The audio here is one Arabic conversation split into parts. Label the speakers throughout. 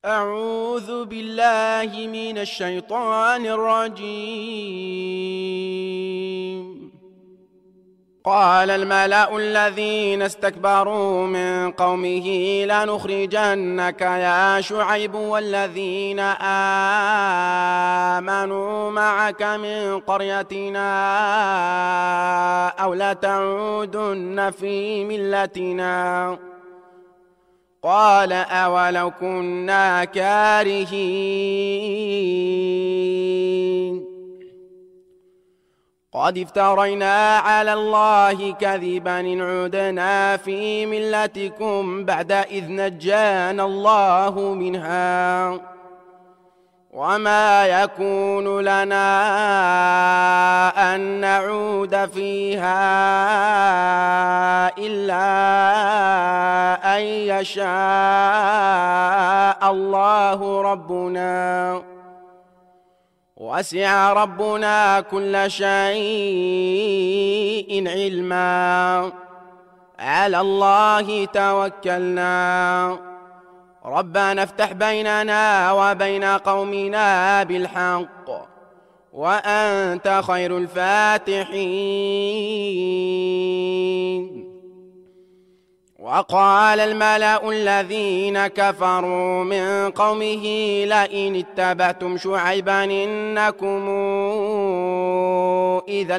Speaker 1: أعوذ بالله من الشيطان الرجيم. قال الملأ الذين استكبروا من قومه لنخرجنك يا شعيب والذين آمنوا معك من قريتنا أو لتعودن في ملتنا. قال أولو كنا كارهين قد افترينا على الله كذبا إن عدنا في ملتكم بعد إذ نجانا الله منها وما يكون لنا أن نعود فيها إلا أن يشاء الله ربنا وسع ربنا كل شيء علما على الله توكلنا ربنا افتح بيننا وبين قومنا بالحق وأنت خير الفاتحين. وقال الملأ الذين كفروا من قومه لئن اتبعتم شعيبا إنكم إذا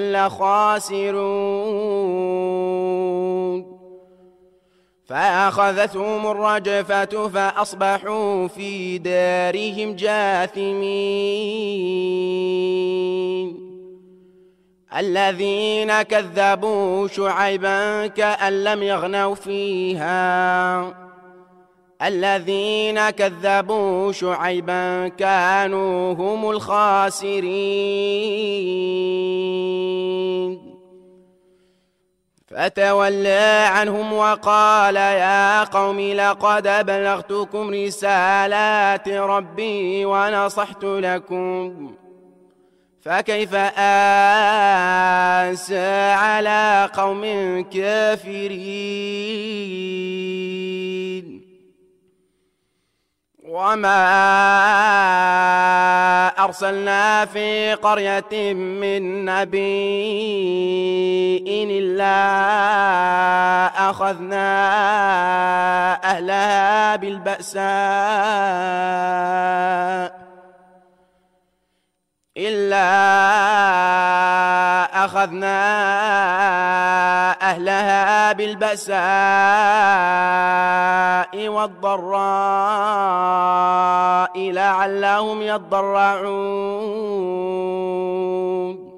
Speaker 1: لخاسرون فأخذتهم الرجفة فأصبحوا في دارهم جاثمين. الذين كذبوا شعيبا كأن لم يغنوا فيها الذين كذبوا شعيبا كانوا هم الخاسرين. فتولى عنهم وقال يا قوم لقد بلغتكم رسالات ربي ونصحت لكم فكيف آسى على قوم كافرين. وما أرسلنا في قرية من نبي إلا أخذنا أهلها بالبأساء والضراء لعلهم يضرعون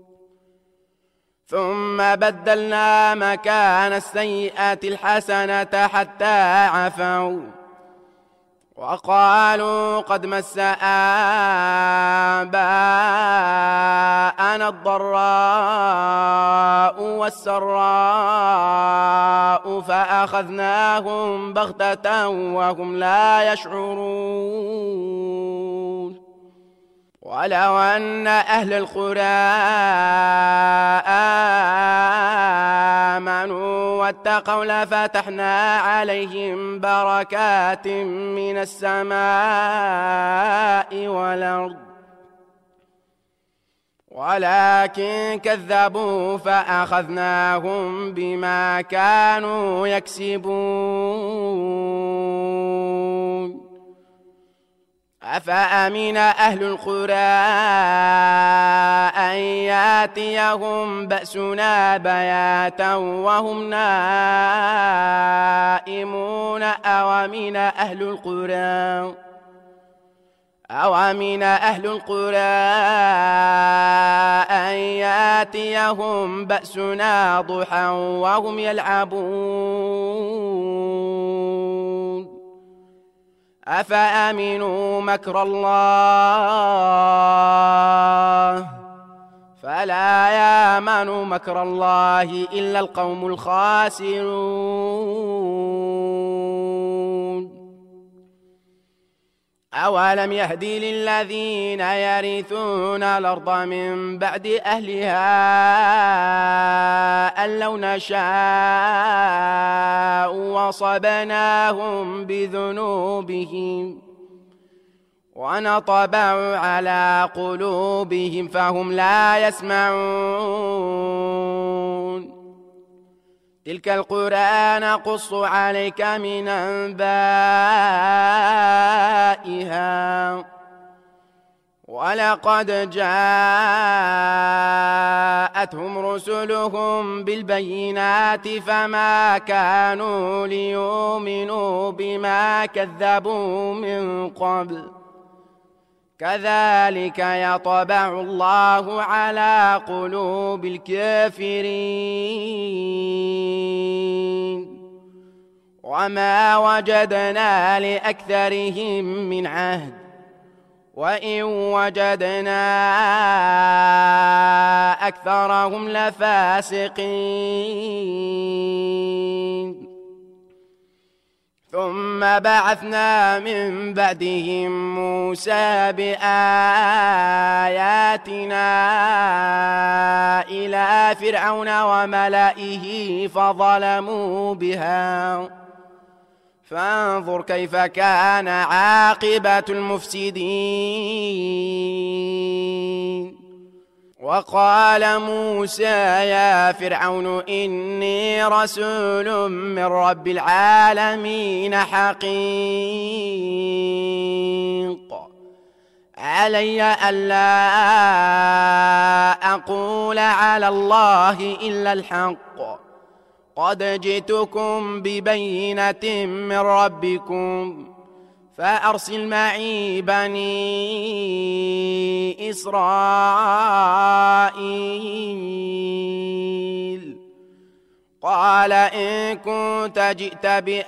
Speaker 1: ثم بدلنا مكان السيئة الحسنة حتى عفوا وقالوا قد مس آباءنا الضراء والسراء فأخذناهم بغتة وهم لا يشعرون. ولو أن أهل القرى آمنوا واتقوا لفتحنا عليهم بركات من السماء والأرض ولكن كذبوا فأخذناهم بما كانوا يكسبون. أفأمن أهل القرى أن ياتيهم بأسنا بياتا وهم نائمون أومن أهل القرى أن ياتيهم بأسنا ضحى وهم يلعبون. أفأمنوا مكر الله فلا يأمن مكر الله إلا القوم الخاسرون. أولم يهد للذين يرثون الأرض من بعد أهلها أن لو نشاء وصبناهم بذنوبهم ونطبع على قلوبهم فهم لا يسمعون. تلك القرى نقص عليك من أنبائها ولقد جاءتهم رسلهم بالبينات فما كانوا ليؤمنوا بما كذبوا من قبل كذلك يطبع الله على قلوب الكافرين وما وجدنا لأكثرهم من عهد وإن وجدنا أكثرهم لفاسقين. ثم بعثنا من بعدهم موسى بآياتنا إلى فرعون وملئه فظلموا بها فانظر كيف كان عاقبة المفسدين. وقال موسى يا فرعون إني رسول من رب العالمين حقيق علي ألا أقول على الله إلا الحق قد جئتكم ببينة من ربكم فأرسل معي بني إسرائيل. قال إن كنت جئت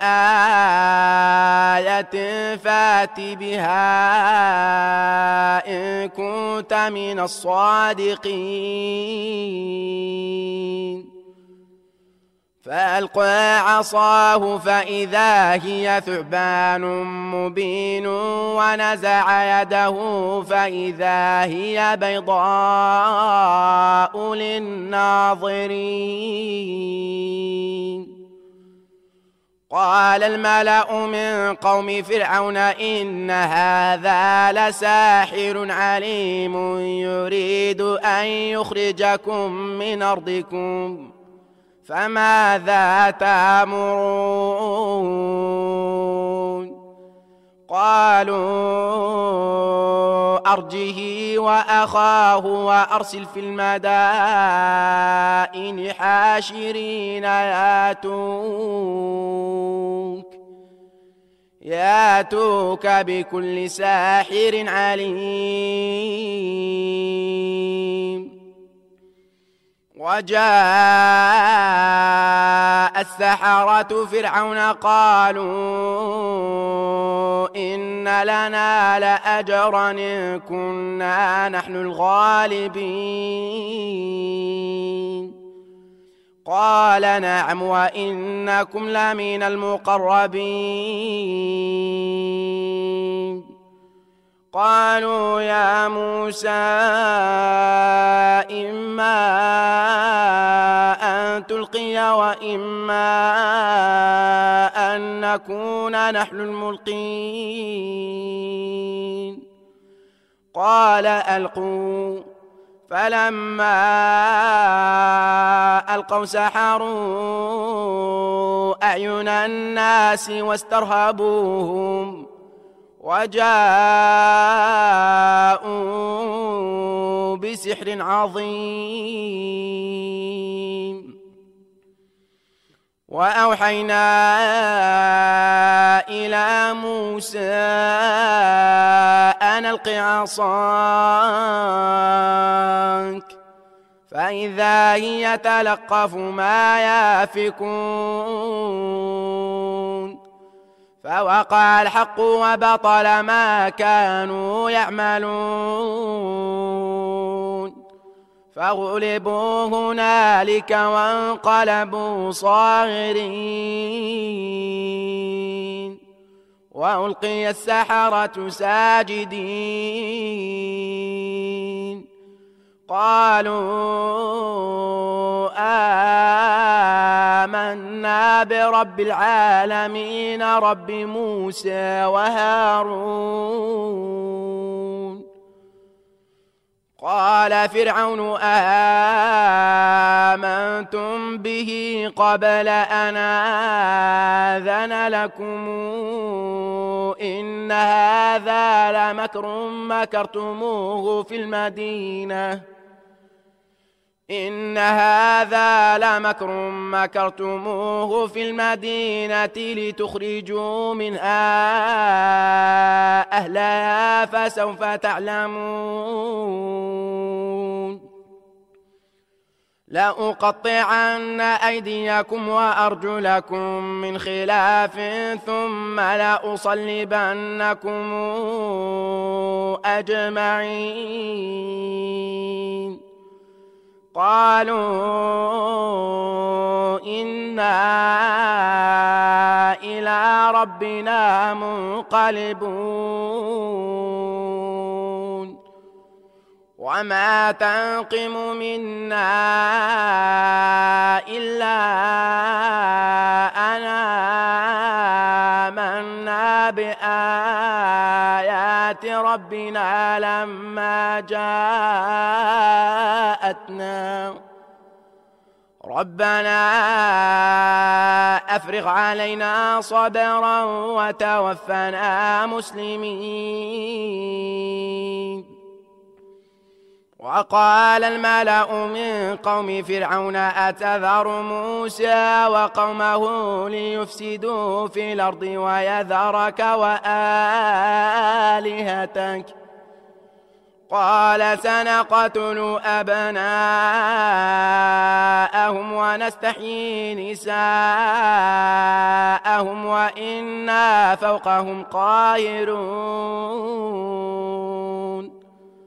Speaker 1: بآية فات بها إن كنت من الصادقين. فألقى عصاه فإذا هي ثعبان مبين ونزع يده فإذا هي بيضاء للناظرين. قال الملأ من قوم فرعون إن هذا لساحر عليم يريد أن يخرجكم من أرضكم فماذا تأمرون؟ قالوا أرجه وأخاه وأرسل في المدائن حاشرين ياتوك بكل ساحر عليم. وجاء السحرة فرعون قالوا إن لنا لأجرا إن كنا نحن الغالبين. قال نعم وإنكم لمن المقربين. قالوا يا موسى إما أن تلقي وإما أن نكون نحن الملقين. قال ألقوا فلما ألقوا سحروا أعين الناس واسترهبوهم وجاءوا بسحر عظيم. وأوحينا إلى موسى أن ألق عصاك فإذا هي تلقف ما يافكون. فوقع الحق وبطل ما كانوا يعملون فغلبوا هنالك وانقلبوا صاغرين. وألقي السحرة ساجدين قالوا آمنا برب العالمين رب موسى وهارون. قال فرعون آمنتم به قبل أن آذن لكم إن هذا لمكر مكرتموه في المدينة لتخرجوا منها أهلها فسوف تعلمون لأقطعن أيديكم وأرجلكم من خلاف ثم لأصلبنكم أجمعين قالوا إنا إلى ربنا منقلبون وما تنقم منا إلا أن آمنا بآيات ربنا لما جاءتنا ربنا أفرغ علينا صبرا وتوفنا مسلمين وقال الملأ من قوم فرعون أتذر موسى وقومه ليفسدوا في الأرض ويذرك وآلهتك قال سنقتل أبناءهم ونستحيي نساءهم وإنا فوقهم قاهرون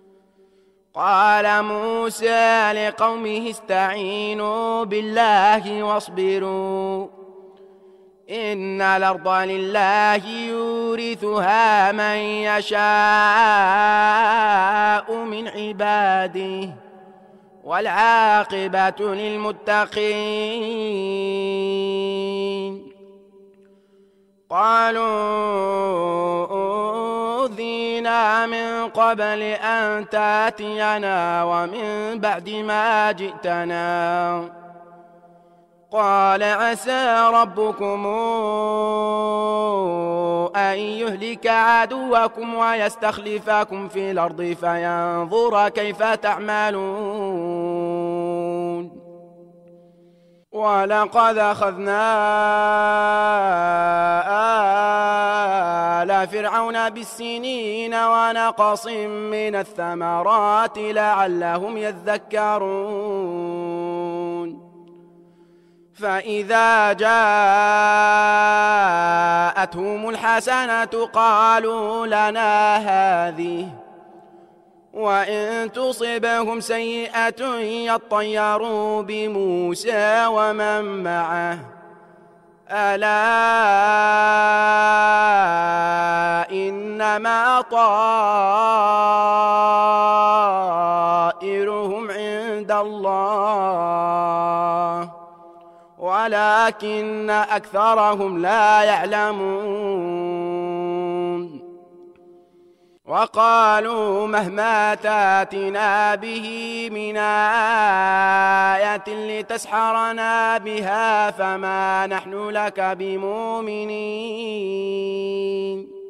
Speaker 1: قال موسى لقومه استعينوا بالله واصبروا إن الأرض لله يورثها من يشاء من عباده والعاقبة للمتقين قالوا أوذينا من قبل أن تأتينا ومن بعد ما جئتنا قال عسى ربكم أن يهلك عدوكم ويستخلفكم في الأرض فينظر كيف تعملون ولقد أخذنا آل فرعون بالسنين ونقص من الثمرات لعلهم يذكرون فإذا جاءتهم الحسنة قالوا لنا هذه وإن تصبهم سيئة يطيروا بموسى ومن معه ألا إنما طائرهم عند الله ولكن أكثرهم لا يعلمون وقالوا مهما تاتنا به من آية لتسحرنا بها فما نحن لك بمؤمنين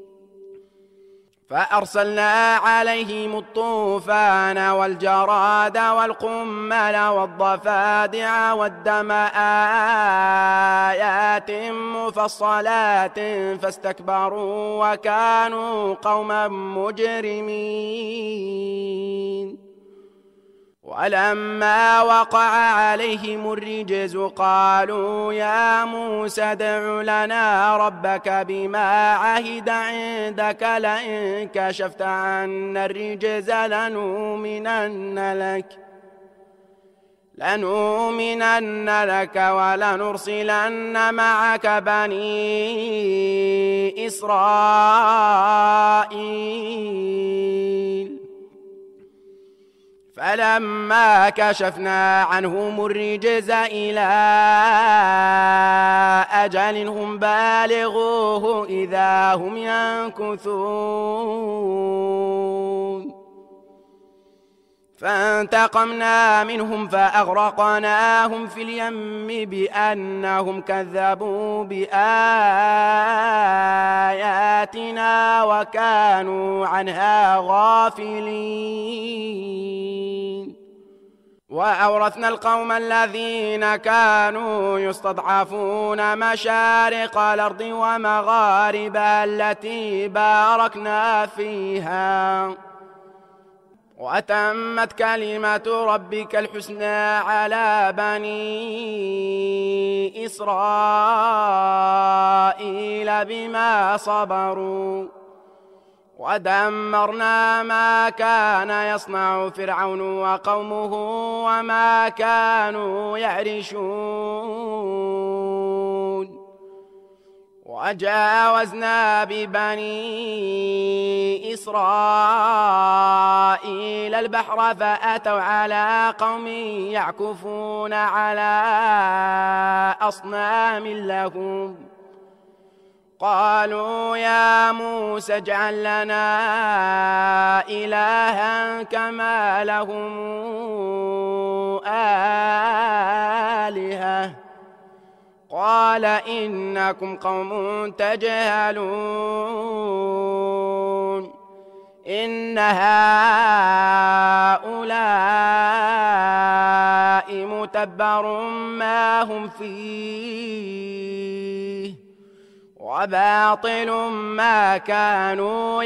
Speaker 1: فأرسلنا عليهم الطوفان والجراد والقمل والضفادع والدم آيات مفصلات فاستكبروا وكانوا قوما مجرمين ولما وقع عليهم الرجز قالوا يا موسى ادع لنا ربك بما عهد عندك لئن كشفت عنا الرجز لنؤمنن لك ولنرسلن معك بني إسرائيل فلما كشفنا عنهم الرجز إلى أجل هم بالغوه إذا هم ينكثون فانتقمنا منهم فأغرقناهم في اليم بأنهم كذبوا بآياتنا وكانوا عنها غافلين. وأورثنا القوم الذين كانوا يستضعفون مشارق الأرض ومغاربها التي باركنا فيها، وتمت كلمة ربك الحسنى على بني إسرائيل بما صبروا، ودمرنا ما كان يصنع فرعون وقومه وما كانوا يعرشون. وجاوزنا ببني إسرائيل البحر فأتوا على قوم يعكفون على أصنام لهم، قالوا يا موسى اجعل لنا إلها كما لهم آلهة، قال إنكم قوم تجهلون، إن هؤلاء متبر ما هم فيه وباطل ما كانوا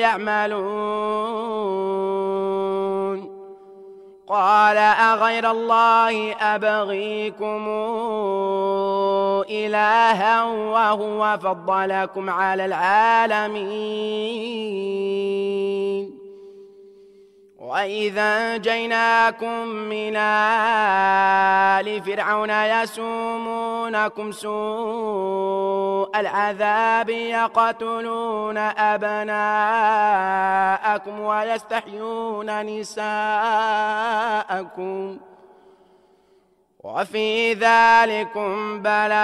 Speaker 1: يعملون. قال أغير الله أبغيكم إلها وهو فضلكم على العالمين، وإذا أنجيناكم من آل فرعون يسومونكم سوء العذاب يقتلون أبناءكم ويستحيون نساءكم، وفي ذلكم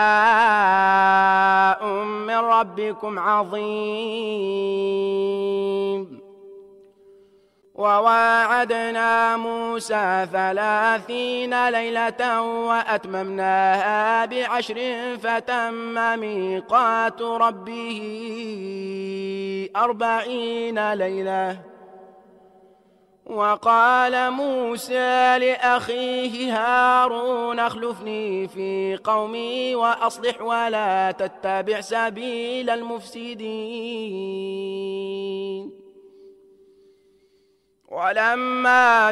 Speaker 1: بلاء من ربكم عظيم. وواعدنا موسى 30 ليلة وأتممناها ب10 فتم ميقات ربه 40 ليلة. وقال موسى لأخيه هارون اخلفني في قومي وأصلح ولا تتبع سبيل المفسدين. ولما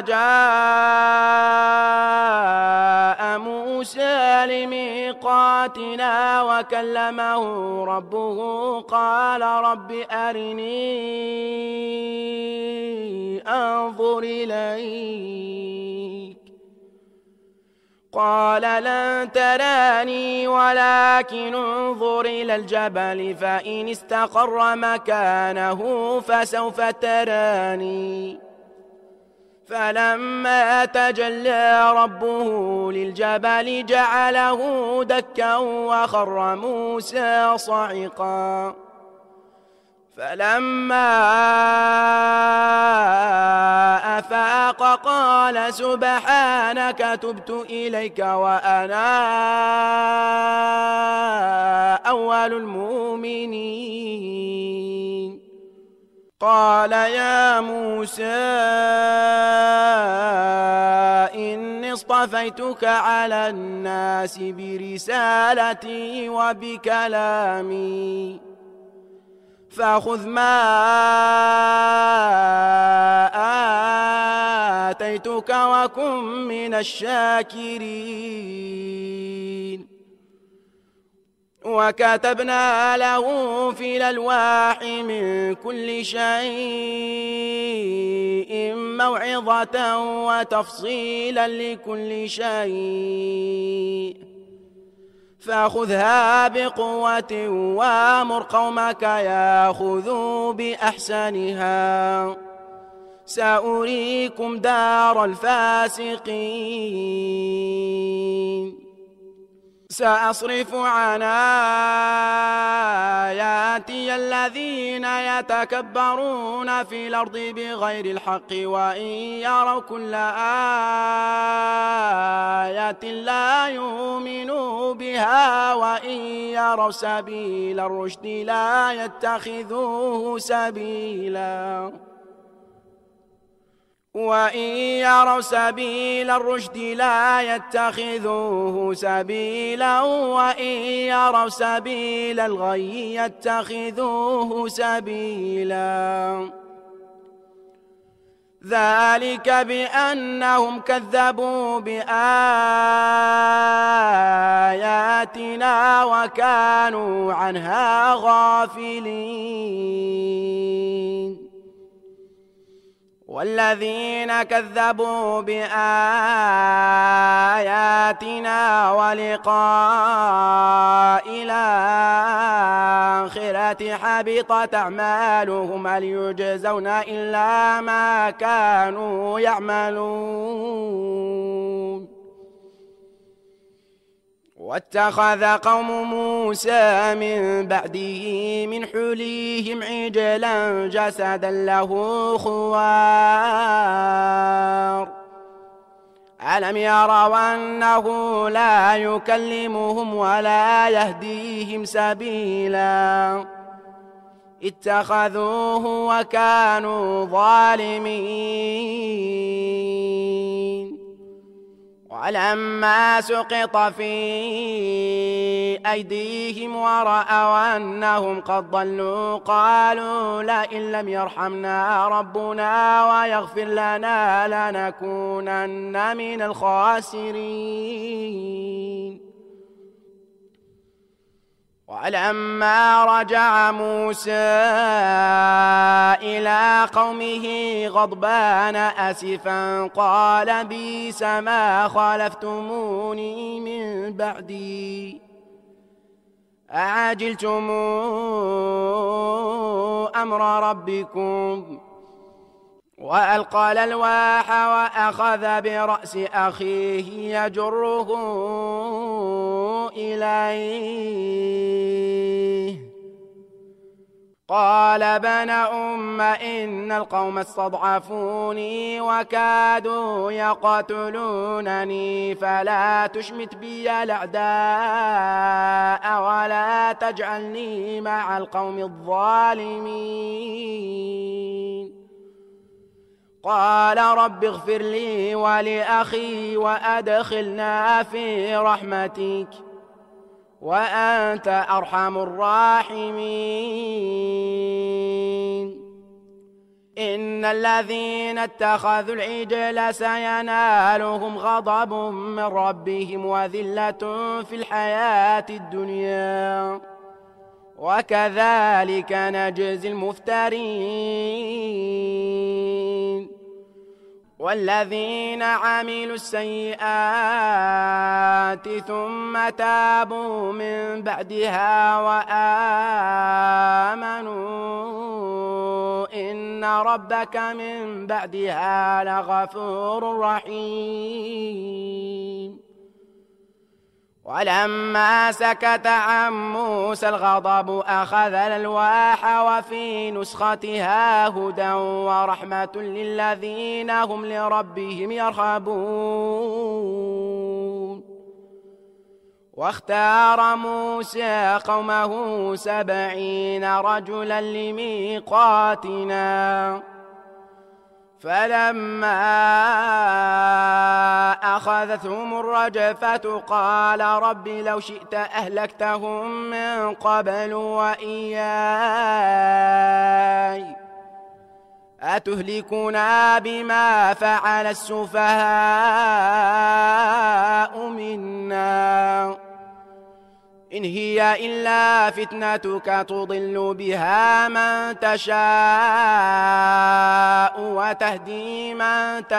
Speaker 1: جاء موسى لميقاتنا وكلمه ربه قال رب أرني أنظر إليك، قال لن تراني ولكن انظر إلى الجبل فإن استقر مكانه فسوف تراني. فلما تجلى ربه للجبل جعله دكا وخر موسى صعقا. فلما أفاق قال سبحانك تبت إليك وأنا أول المؤمنين. قال يا موسى إني اصطفيتك على الناس برسالتي وبكلامي فخذ ما آتيتك وكن من الشاكرين. وكتبنا له في الألواح من كل شيء موعظة وتفصيلا لكل شيء فخذها بقوة وامر قومك ياخذوا بأحسنها سأريكم دار الفاسقين. سأصرف عن آياتي الذين يتكبرون في الأرض بغير الحق وإن يروا كل آية لا يؤمنوا بها وإن يروا سبيل الرشد لا يتخذوه سبيلا وإن يروا سبيل الرشد لا يتخذوه سبيلا وإن يروا سبيل الغي يتخذوه سبيلا ذلك بأنهم كذبوا بآياتنا وكانوا عنها غافلين والذين كذبوا بآياتنا ولقاء الآخرة حبطت أعمالهم هل يجزون إلا ما كانوا يعملون واتخذ قوم موسى من بعده من حليهم عجلا جسدا له خوار ألم يروا أنه لا يكلمهم ولا يهديهم سبيلا اتخذوه وكانوا ظالمين ولما سقط في أيديهم ورأوا أنهم قد ضلوا قالوا لئن لم يرحمنا ربنا ويغفر لنا لنكونن من الخاسرين ولما رجع موسى إلى قومه غضبان أسفا قال بئس ما خلفتموني من بعدي أعجلتم أمر ربكم وألقى الألواح وأخذ برأس أخيه يجره إليه قال ابن أم إن القوم استضعفوني وكادوا يقتلونني فلا تشمت بي الأعداء ولا تجعلني مع القوم الظالمين قال رب اغفر لي ولأخي وأدخلنا في رحمتك وأنت أرحم الراحمين إن الذين اتخذوا العجل سينالهم غضب من ربهم وذلة في الحياة الدنيا وكذلك نجزي المفترين والذين عملوا السيئات ثم تابوا من بعدها وآمنوا إن ربك من بعدها لغفور رحيم ولما سكت عن موسى الغضب أخذ الألواح وفي نسختها هدى ورحمة للذين هم لربهم يرهبون واختار موسى قومه 70 رجلا لميقاتنا فلما أخذتهم الرجفة قال رب لو شئت أهلكتهم من قبل وإياي أتهلكنا بما فعل السفهاء منا إن هي إلا فتنتك تضل بها من تشاء وتهدي من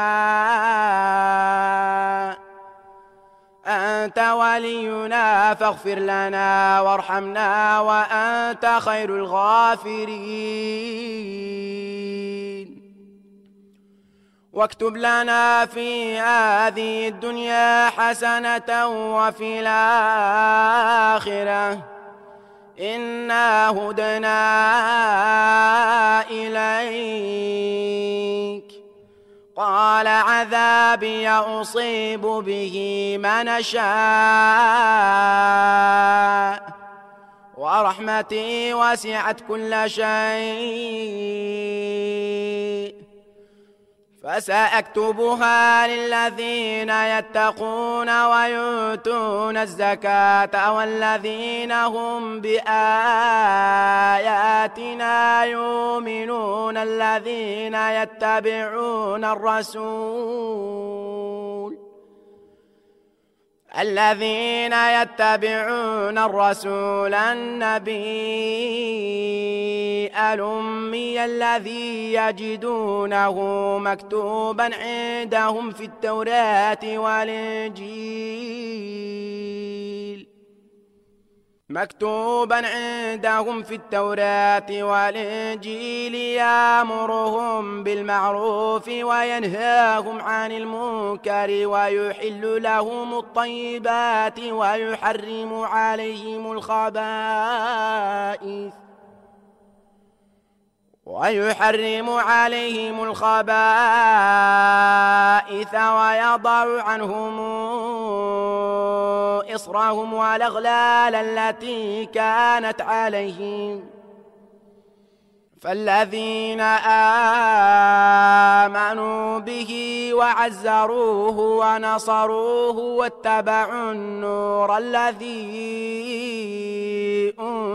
Speaker 1: تشاء أنت ولينا فاغفر لنا وارحمنا وأنت خير الغافرين واكتب لنا في هذه الدنيا حسنة وفي الآخرة إنا هدنا إليك. قال عذابي أصيب به من أشاء ورحمتي وسعت كل شيء فسأكتبها للذين يتقون ويؤتون الزكاة والذين هم بآياتنا يؤمنون الذين يتبعون الرسول النبي الأمي الذي يجدونه مكتوبا عندهم في التوراة والإنجيل يأمرهم بالمعروف وينهاهم عن المنكر ويحل لهم الطيبات ويحرم عليهم الخبائث ويضع عنهم إصرهم والأغلال التي كانت عليهم. فالذين آمنوا به وعزروه ونصروه واتبعوا النور الذي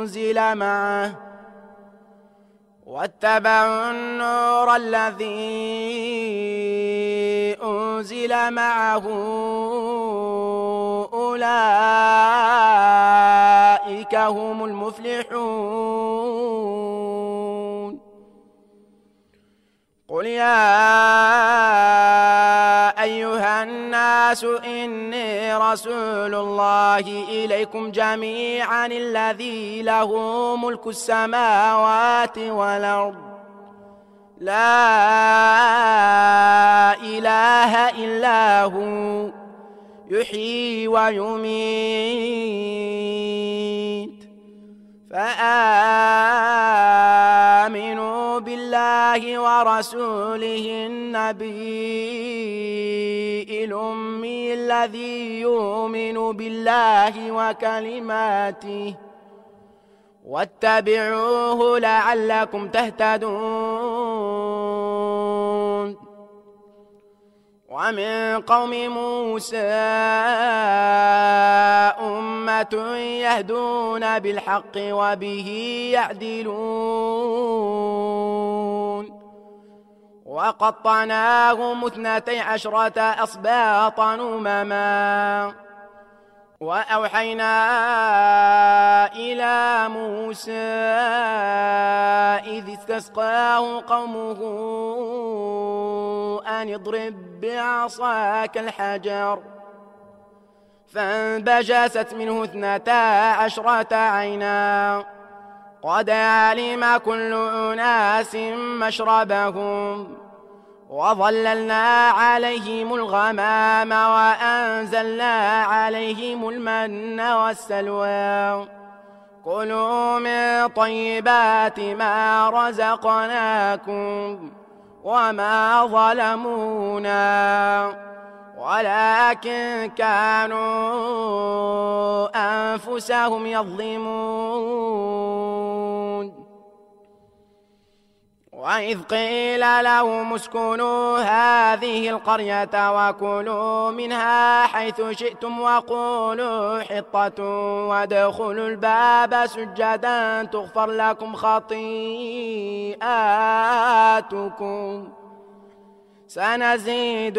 Speaker 1: أنزل معه أولئك هم المفلحون. قل يا أيها الناس إني رسول الله إليكم جميعا الذي له ملك السماوات والأرض لا إله إلا هو يحيي ويميت فآمنوا بالله ورسوله النبي الأمي الذي يؤمن بالله وكلماته واتبعوه لعلكم تهتدون. ومن قوم موسى أمة يهدون بالحق وبه يعدلون. وقطعناهم 12 أسباطا أمما وأوحينا إلى موسى إذ استسقاه قومه أن اضرب بعصاك الحجر فانبجست منه 12 عينا قد علم كل أناس مشربهم وظللنا عليهم الغمام وأنزلنا عليهم المن والسلوى كلوا من طيبات ما رزقناكم وما ظلمونا ولكن كانوا أنفسهم يظلمون. وإذ قيل لهم اسكنوا هذه القرية وكلوا منها حيث شئتم وقولوا حطة وادخلوا الباب سجدا تغفر لكم خطيئاتكم سنزيد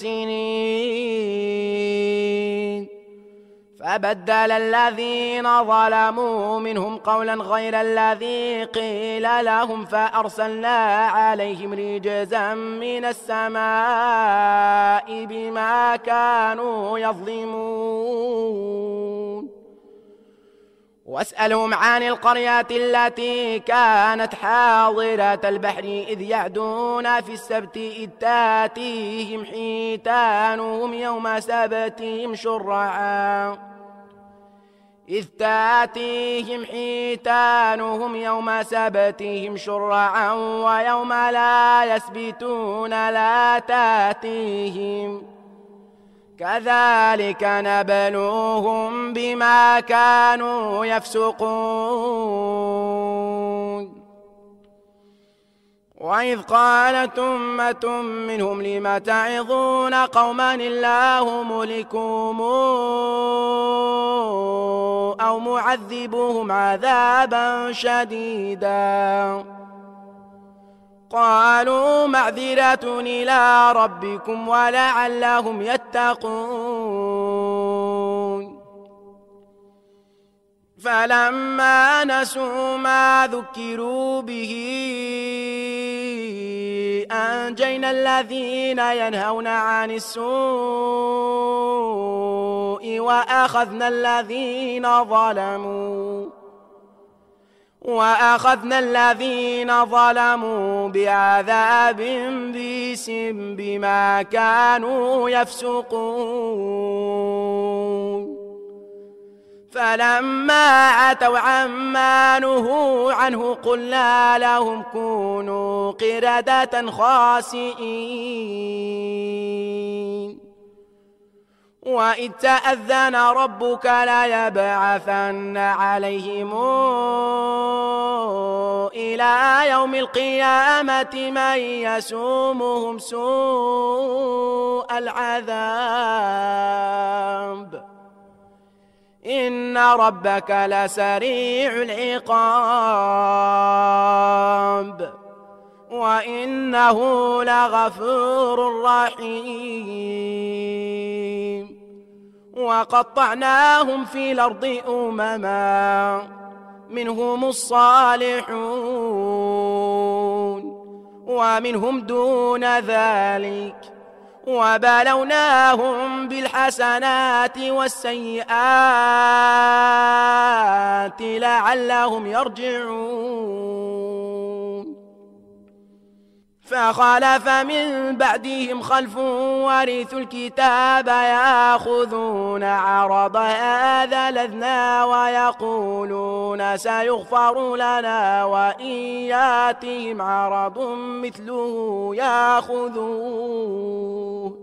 Speaker 1: المحسنين. فبدل الذين ظلموا منهم قولا غير الذي قيل لهم فأرسلنا عليهم رجزا من السماء بما كانوا يظلمون. واسألهم عن القرية التي كانت حاضرة البحر إذ يعدون في السبت إذ تاتيهم حيتانهم يوم سبتهم شرعا يوم سبتهم شرعا ويوم لا يسبتون لا تاتيهم كذلك نبلوهم بما كانوا يفسقون. وإذ قالت أمة منهم لم تعظون قوما الله مهلكهم أو معذبهم عذابا شديدا قالوا معذرة إلى ربكم ولعلهم يتقون. فلما نسوا ما ذكروا به أنجينا الذين ينهون عن السوء وأخذنا الذين ظلموا بعذاب بئيس بما كانوا يفسقون. فلما عتوا عما نهوا عنه قلنا لهم كونوا قردة خاسئين. وإذ تأذن ربك ليبعثن عليهم إلى يوم القيامة من يسومهم سوء العذاب إن ربك لسريع العقاب وإنه لغفور رحيم. وقطعناهم في الأرض أمما منهم الصالحون ومنهم دون ذلك وبلوناهم بالحسنات والسيئات لعلهم يرجعون. فخلف من بعدهم خلف ورثوا الكتاب ياخذون عرض هذا الأدنى ويقولون سيغفر لنا وإن ياتهم عرض مثله ياخذوه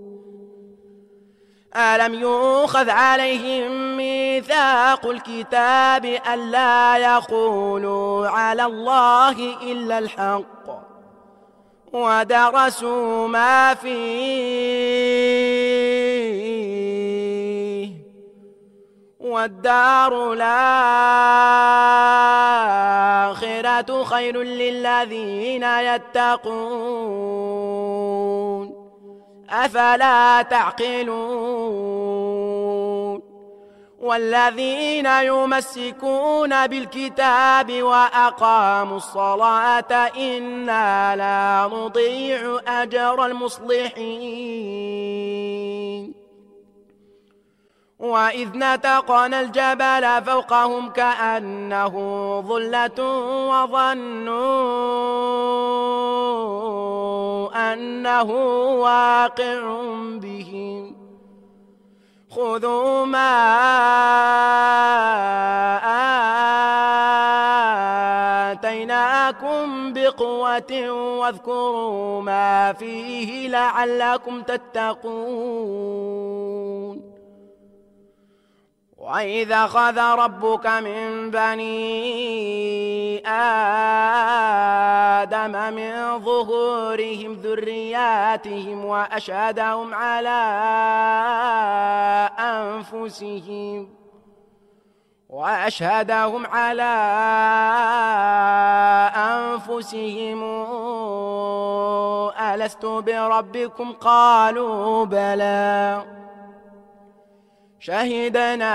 Speaker 1: ألم يؤخذ عليهم ميثاق الكتاب ألا يقولوا على الله إلا الحق ودرسوا ما فيه والدار الآخرة خير للذين يتقون أفلا تعقلون. والذين يمسكون بالكتاب وأقاموا الصلاة إنا لا نضيع أجر المصلحين. وإذ نتقنا الجبل فوقهم كأنه ظلة وظنوا أنه واقع بهم خذوا ما آتيناكم بقوة واذكروا ما فيه لعلكم تتقون. وإذا أخذ ربك من بني آدم من ظهورهم ذرياتهم وأشهدهم على أنفسهم ألست بربكم قالوا بلى شهدنا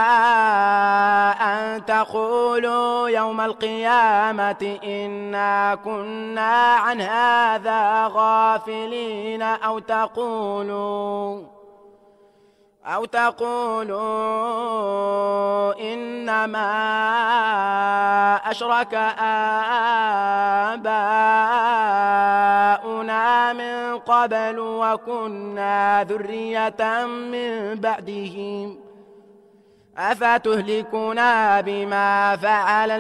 Speaker 1: أن تقولوا يوم القيامة إنا كنا عن هذا غافلين أو تقولوا إنما أشرك آباؤنا من قبل وكنا ذرية من بعدهم أفتهلكنا بما فعل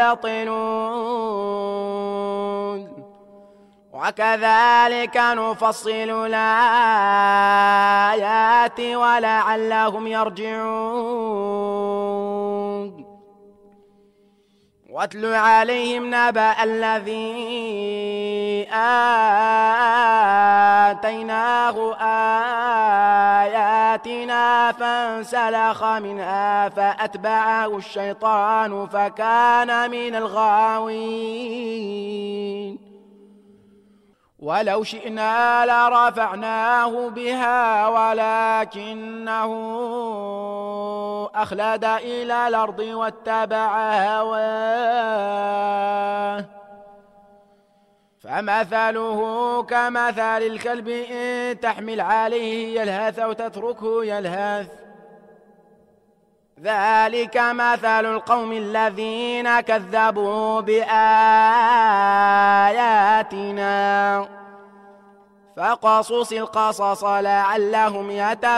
Speaker 1: المبطلون وكذلك نفصل الآيات ولعلهم يرجعون واتل عليهم نبأ الذي آتيناه آياتنا فانسلخ منها فأتبعه الشيطان فكان من الغاوين ولو شئنا لرفعناه بها ولكنه أخلد إلى الأرض واتبع هواه فمثله كمثل الكلب إن تحمل عليه يلهث أو تتركه يلهث ذلك مثل القوم الذين كذبوا بآياتنا فقصص القصص لعلهم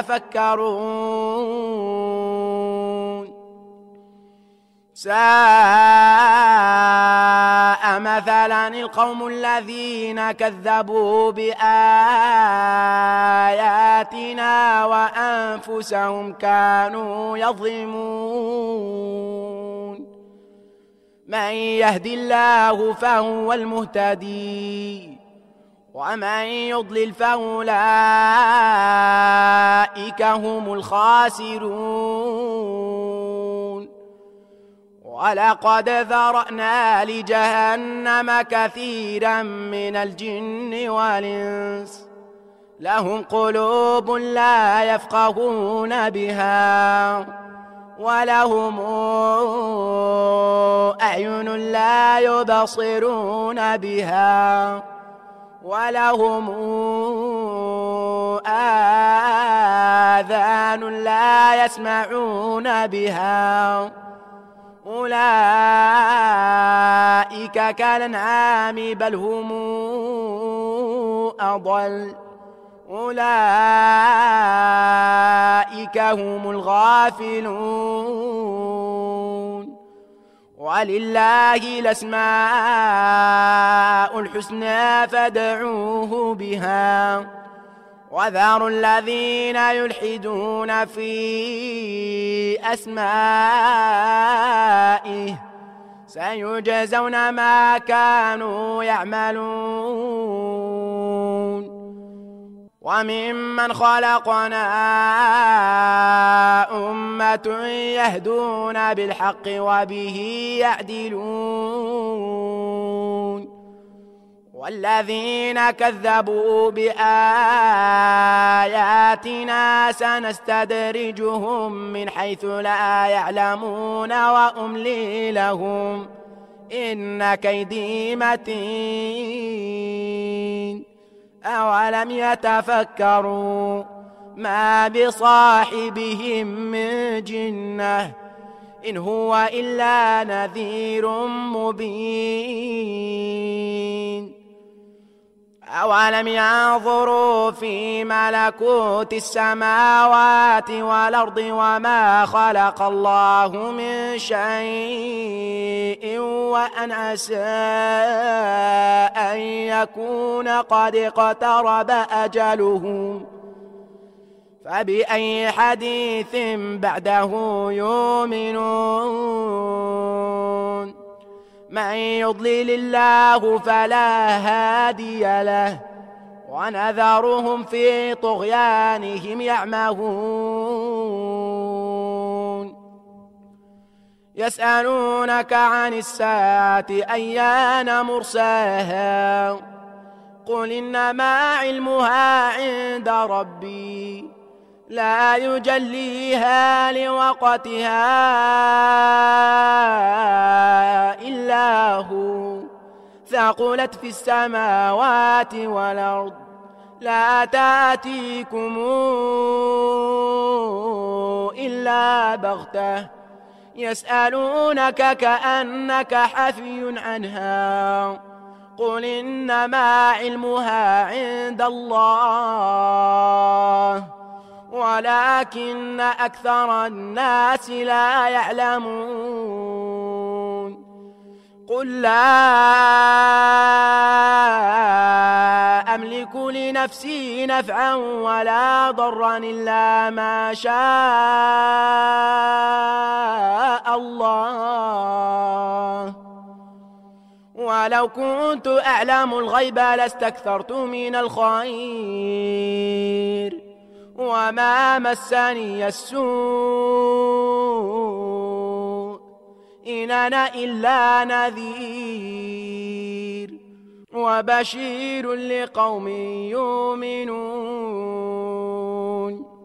Speaker 1: يتفكرون ساء مثلا القوم الذين كذبوا بآياتنا وأنفسهم كانوا يظلمون من يهد الله فهو المهتدي ومن يضلل فأولئك هم الخاسرون ولقد ذرأنا لجهنم كثيرا من الجن والإنس لهم قلوب لا يفقهون بها ولهم أعين لا يبصرون بها ولهم آذان لا يسمعون بها أولئك كالأنعام بل هم أضل أولئك هم الغافلون ولله الأسماء الحسنى فادعوه بها وذروا الذين يلحدون في أسمائه سيجزون ما كانوا يعملون وممن خلقنا أمة يهدون بالحق وبه يعدلون والذين كذبوا بآياتنا سنستدرجهم من حيث لا يعلمون وأملي لهم إن كيدي متين أولم يتفكروا ما بصاحبهم من جنة إن هو إلا نذير مبين أولم ينظروا في ملكوت السماوات والأرض وما خلق الله من شيء وأن عسى أن يكون قد اقترب أجلهم فبأي حديث بعده يؤمنون من يضلل الله فلا هادي له ونذرهم في طغيانهم يعمهون يسألونك عن الساعة أيان مرساها قل إنما علمها عند ربي لا يجليها لوقتها إلا هو ثقلت في السماوات والأرض لا تأتيكم إلا بغتة يسألونك كأنك حفي عنها قل إنما علمها عند الله ولكن أكثر الناس لا يعلمون قل لا أملك لنفسي نفعا ولا ضرا إلا ما شاء الله ولو كنت أعلم الغيب لاستكثرت من الخير وما مسني السوء إن أنا إلا نذير وبشير لقوم يؤمنون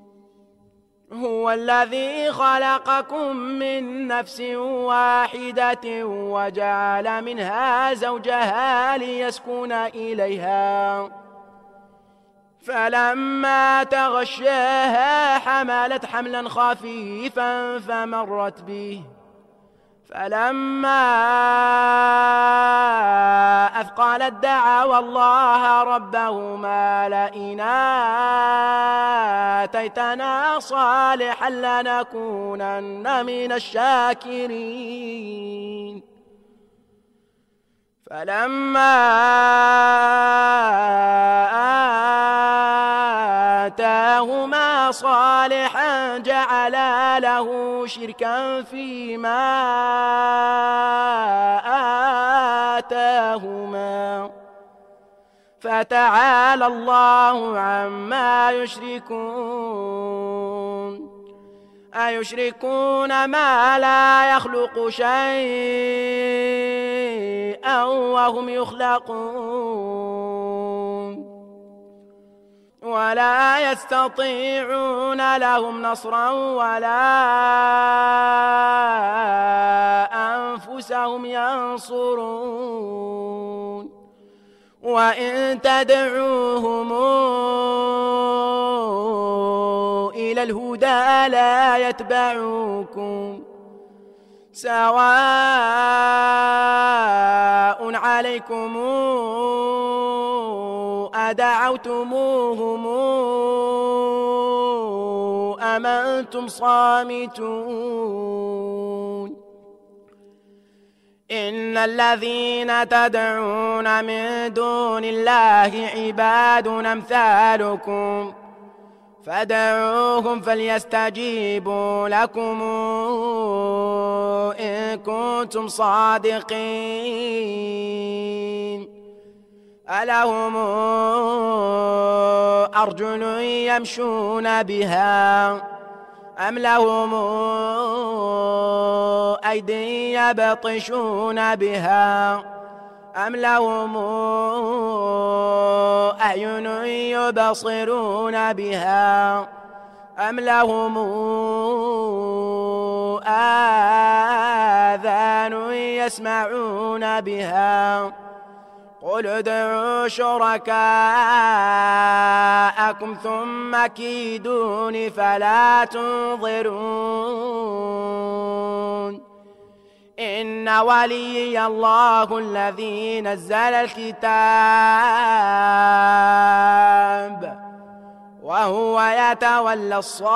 Speaker 1: هو الذي خلقكم من نفس واحدة وجعل منها زوجها ليسكن إليها فلما تغشاها حملت حملا خفيفا فمرت به فلما أثقلت دعوا الله ربهما لئن آتيتنا صالحا لنكونن من الشاكرين فلما آتاهما صالحا جعلا له شركا فيما آتاهما فتعالى الله عما يشركون أيشركون ما لا يخلق شيئا وهم يخلقون ولا يستطيعون لهم نصرا ولا أنفسهم ينصرون وإن تدعوهم إلى الهدى لا يتبعوكم سواء عليكم أدعوتموهم أم أنتم صامتون إن الذين تدعون من دون الله عباد أمثالكم فادعوهم فليستجيبوا لكم إن كنتم صادقين ألهم أرجل يمشون بها أم لهم أيدي يبطشون بها أم لهم أعين يبصرون بها أم لهم آذان يسمعون بها قل ادعوا شركاءكم ثم كيدون فلا تنظرون إن وليي الله الذي نزل الكتاب وهو يتولى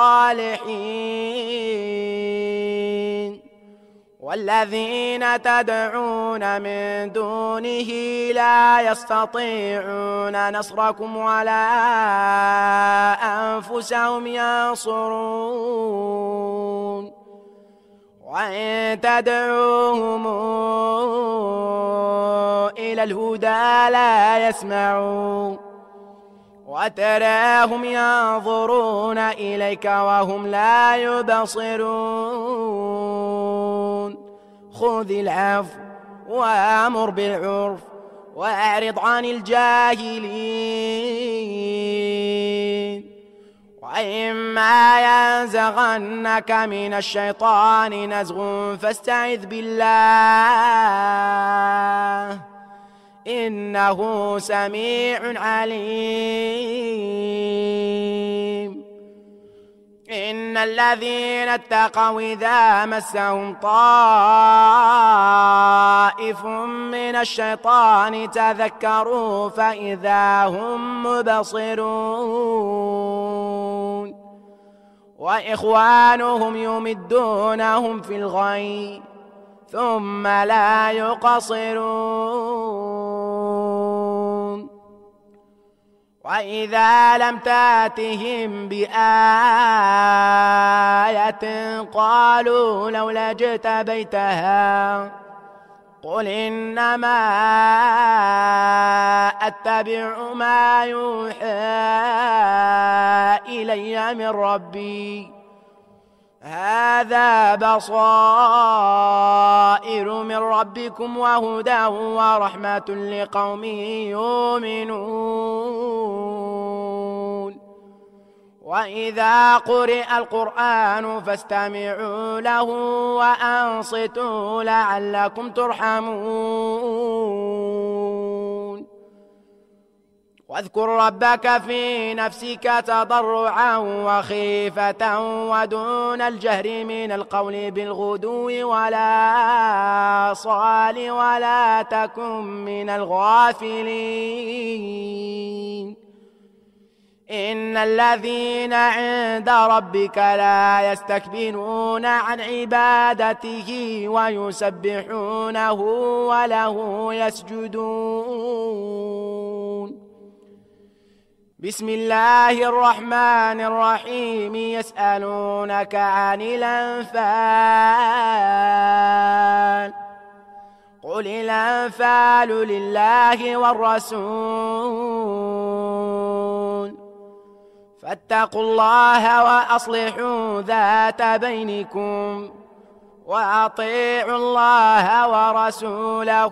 Speaker 1: الصالحين والذين تدعون من دونه لا يستطيعون نصركم ولا أنفسهم ينصرون وإن تدعوهم إلى الهدى لا يسمعون وتراهم ينظرون إليك وهم لا يبصرون خذ العفو وأمر بالعرف وأعرض عن الجاهلين وإما ينزغنك من الشيطان نزغ فاستعذ بالله إنه سميع عليم. إن الذين اتقوا إذا مسهم طائف من الشيطان تذكروا فإذا هم مبصرون وإخوانهم يمدونهم في الغي ثم لا يقصرون وإذا لم تأتهم بآية قالوا لولا اجتبيتها قل إنما أتبع ما يوحى إلي من ربي هذا بصائر من ربكم وهدى ورحمة لقوم يؤمنون وإذا قرئ القرآن فاستمعوا له وأنصتوا لعلكم ترحمون واذكر ربك في نفسك تضرعا وخيفة ودون الجهر من القول بالغدو ولا صال ولا تكن من الغافلين إن الذين عند ربك لا يستكبرون عن عبادته ويسبحونه وله يسجدون بسم الله الرحمن الرحيم يسألونك عن الأنفال قل الأنفال لله والرسول فاتقوا الله وأصلحوا ذات بينكم وأطيعوا الله ورسوله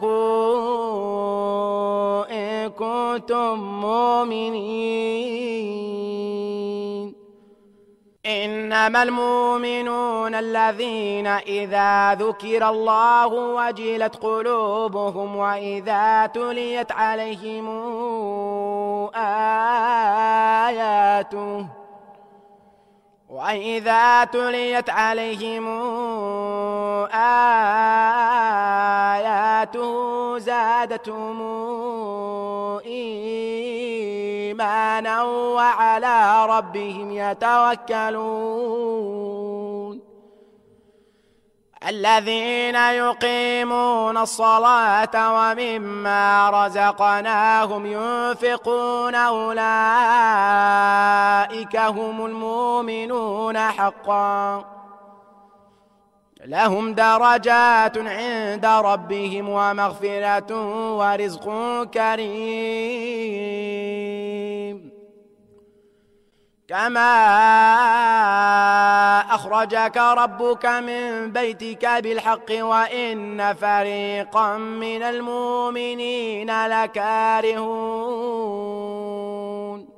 Speaker 1: إن كنتم مؤمنين إنما المؤمنون الذين إذا ذكر الله وجلت قلوبهم وإذا تليت عليهم آياته زادتهم إيمانا وعلى ربهم يتوكلون الذين يقيمون الصلاة ومما رزقناهم ينفقون أولئك هم المؤمنون حقا لهم درجات عند ربهم ومغفرة ورزق كريم كما أخرجك ربك من بيتك بالحق وإن فريقا من المؤمنين لكارهون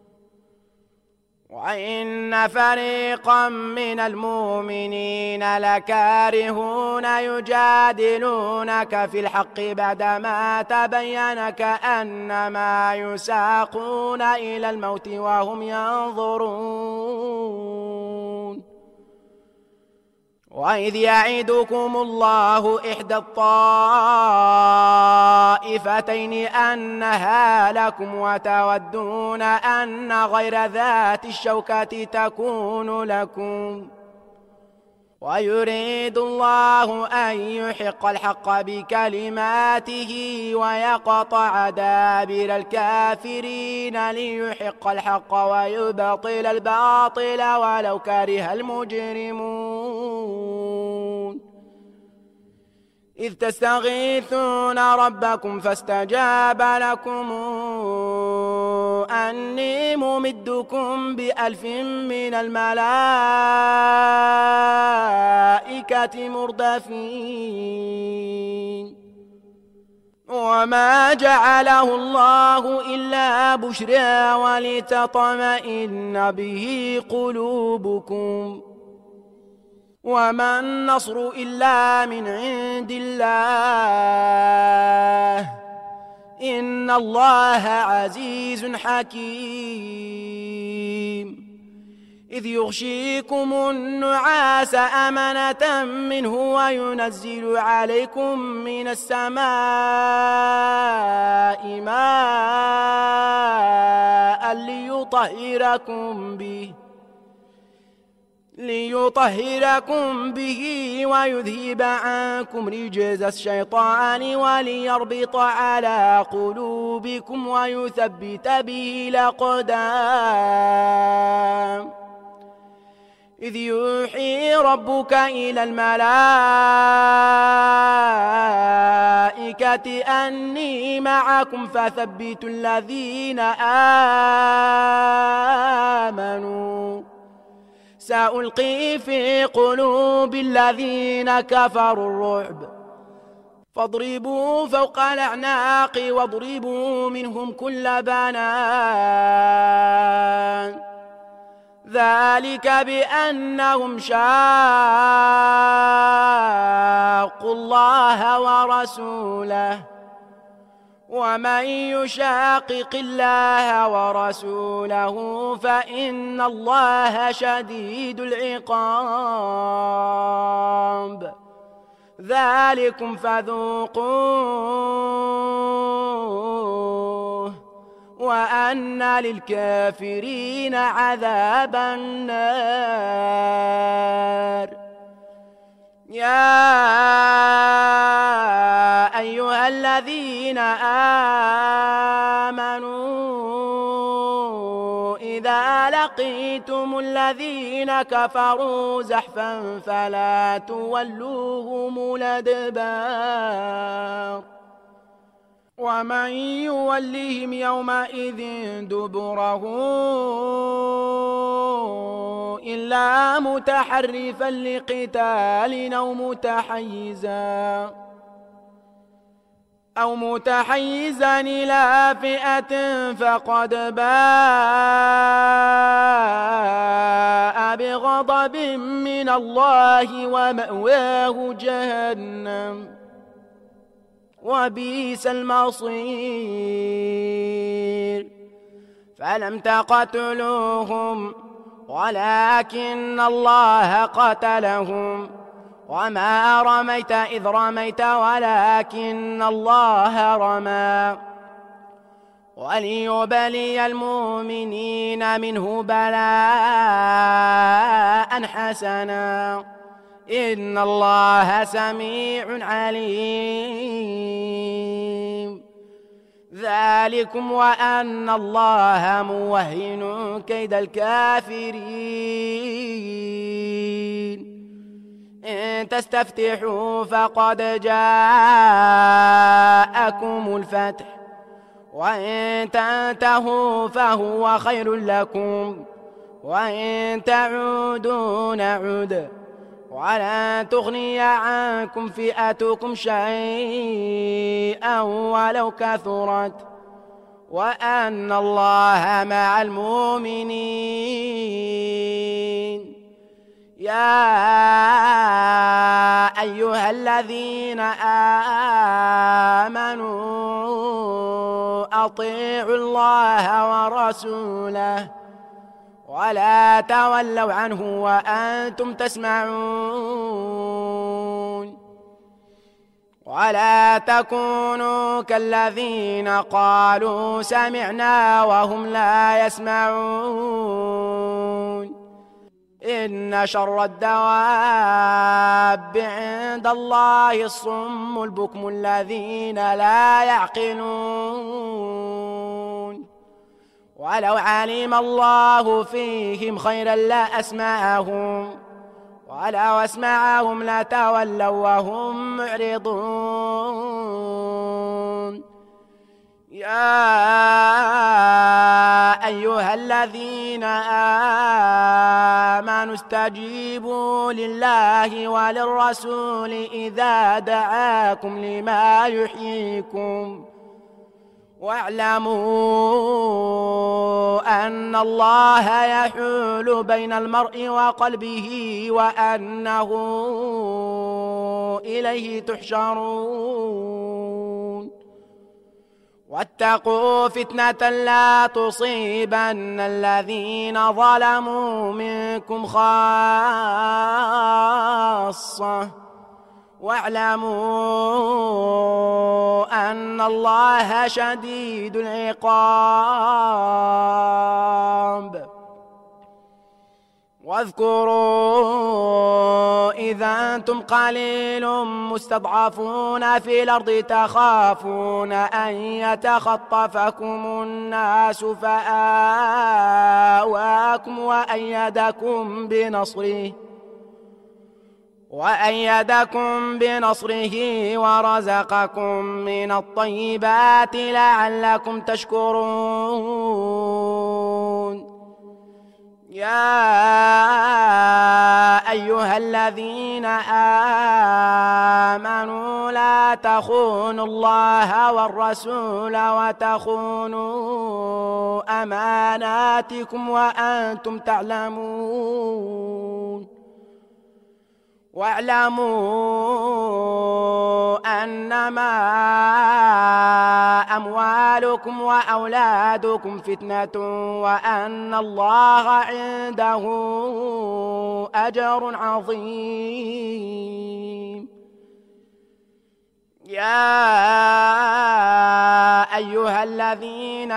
Speaker 1: وإن فريقا من المؤمنين لكارهون يجادلونك في الحق بعدما تبين كأنما يساقون إلى الموت وهم ينظرون وإذ يعدكم الله إحدى الطائفتين أنها لكم وتودون أن غير ذات الشوكة تكون لكم ويريد الله أن يحق الحق بكلماته ويقطع دابر الكافرين ليحق الحق ويبطل الباطل ولو كره المجرمون إذ تستغيثون ربكم فاستجاب لكم أني ممدكم بألف من الملائكة مردفين وما جعله الله إلا بشرى ولتطمئن به قلوبكم وما النصر إلا من عند الله إن الله عزيز حكيم إذ يغشيكم النعاس أمنة منه وينزل عليكم من السماء ماء ليطهركم به ويذهب عنكم رجز الشيطان وليربط على قلوبكم ويثبت به الأقدام إذ يوحي ربك إلى الملائكة أني معكم فثبتوا الذين آمنوا سألقي في قلوب الذين كفروا الرعب فاضربوا فوق الأعناق واضربوا منهم كل بنان ذلك بأنهم شاقوا الله ورسوله ومن يشاقق الله ورسوله فإن الله شديد العقاب ذلكم فذوقوه وأن للكافرين عذاب النار يا أيها الذين آمنوا إذا لقيتم الذين كفروا زحفا فلا تولوهم الأدبار ومن يولهم يومئذ دبره إلا متحرفا لقتال أو متحيزا إلى فئة فقد باء بغضب من الله ومأواه جهنم وبئس المصير فلم تقتلوهم ولكن الله قتلهم وما رميت إذ رميت ولكن الله رمى وليبلي المؤمنين منه بلاء حسنا إن الله سميع عليم ذلكم وأن الله موهن كيد الكافرين إن تستفتحوا فقد جاءكم الفتح وإن تنتهوا فهو خير لكم وإن تعودوا نعد ولن تغني عنكم فئتكم شيئا ولو كثرت وأن الله مع المؤمنين يا أيها الذين آمنوا أطيعوا الله ورسوله ولا تولوا عنه وأنتم تسمعون ولا تكونوا كالذين قالوا سمعنا وهم لا يسمعون إن شر الدواب عند الله الصم البكم الذين لا يعقلون ولو علم الله فيهم خيرا لأسمعهم ولو أسمعهم لتولوا وهم معرضون يا أيها الذين آمنوا استجيبوا لله وللرسول إذا دعاكم لما يحييكم واعلموا أن الله يحول بين المرء وقلبه وأنه إليه تحشرون واتقوا فتنة لا تصيبن الذين ظلموا منكم خاصة واعلموا أن الله شديد العقاب. واذكروا إذا أنتم قليل مستضعفون في الأرض تخافون أن يتخطفكم الناس فآواكم وأيدكم بنصره ورزقكم من الطيبات لعلكم تشكرون. يا أيها الذين آمنوا لا تخونوا الله والرسول وتخونوا أماناتكم وأنتم تعلمون. واعلموا أنما أموالكم وأولادكم فتنة وأن الله عنده أجر عظيم. يا أيها الذين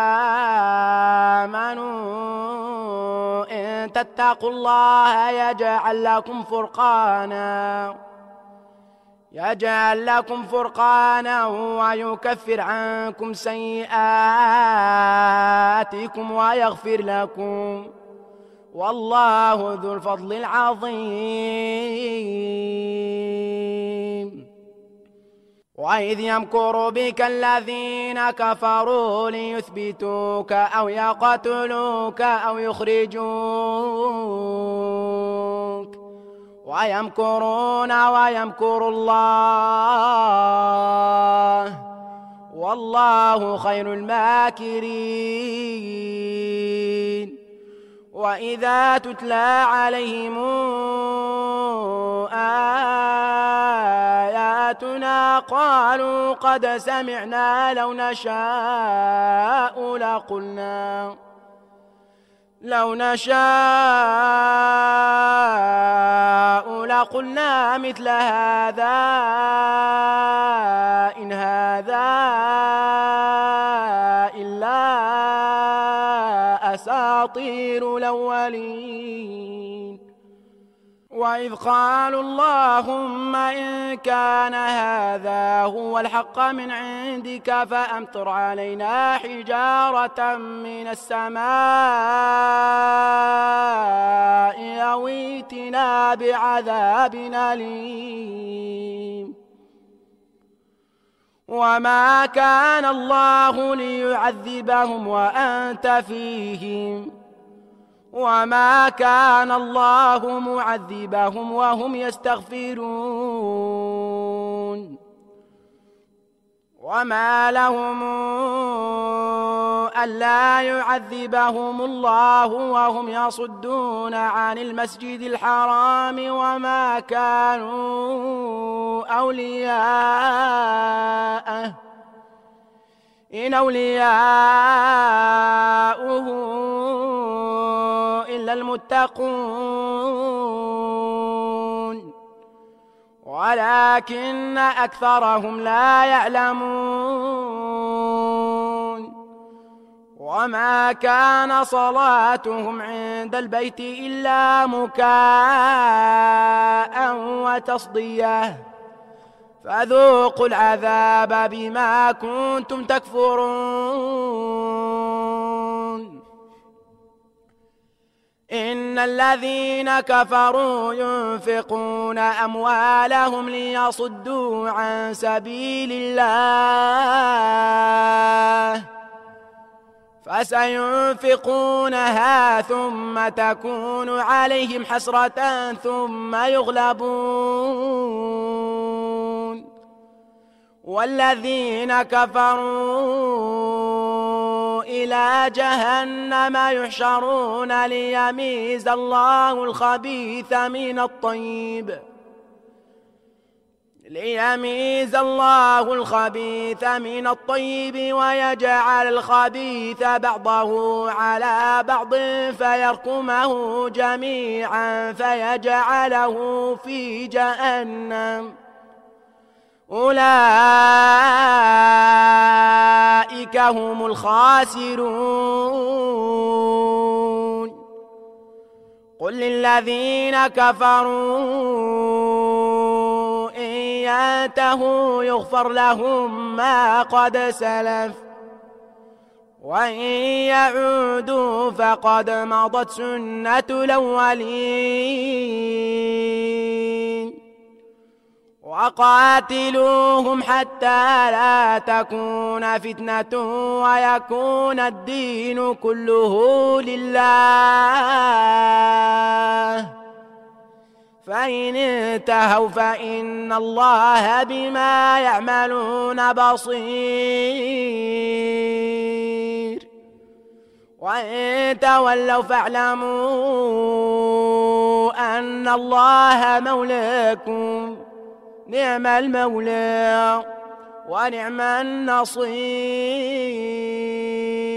Speaker 1: آمنوا إن تتقوا الله يجعل لكم فرقانا ويكفر عنكم سيئاتكم ويغفر لكم والله ذو الفضل العظيم. وإذ يمكر بك الذين كفروا ليثبتوك أو يقتلوك أو يخرجوك ويمكرون ويمكر الله والله خير الماكرين. وإذا تتلى عليهم آياتنا قالوا قد سمعنا لو نشاء لقلنا مثل هذا إن هذا إلا أساطير الأولين. وإذ قالوا اللهم إن كان هذا هو الحق من عندك فأمطر علينا حجارة من السماء أو ائتنا بعذاب أليم. وما كان الله ليعذبهم وأنت فيهم وما كان الله معذبهم وهم يستغفرون. وما لهم ألا يعذبهم الله وهم يصدون عن المسجد الحرام وما كانوا أولياءه إن أولياؤه إلا المتقون ولكن أكثرهم لا يعلمون. وما كان صلاتهم عند البيت إلا مكاء وتصدية فذوقوا العذاب بما كنتم تكفرون. إن الذين كفروا ينفقون أموالهم ليصدوا عن سبيل الله فسينفقونها ثم تكون عليهم حسرة ثم يغلبون والذين كفروا إلى جهنم يحشرون ليميز الله الخبيث من الطيب ليميز الله الخبيث من الطيب ويجعل الخبيث بعضه على بعض فيركمه جميعا فيجعله في جهنم أولئك هم الخاسرون. قل للذين كفروا إن ينتهوا يغفر لهم ما قد سلف وإن يعودوا فقد مضت سنة الأولين وقاتلوهم حتى لا تكون فتنة ويكون الدين كله لله فإن انتهوا فإن الله بما يعملون بصير وإن تولوا فاعلموا أن الله مولاكم نعم المولى ونعم النصير.